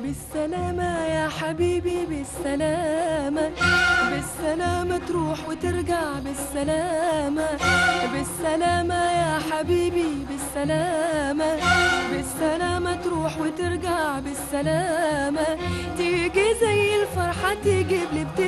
بالسلامة يا حبيبي بالسلامة، بالسلامة تروح وترجع بالسلامة، بالسلامة يا حبيبي بالسلامة، بالسلامة تروح وترجع بالسلامة، تيجي زي الفرحة تيجي بلبتي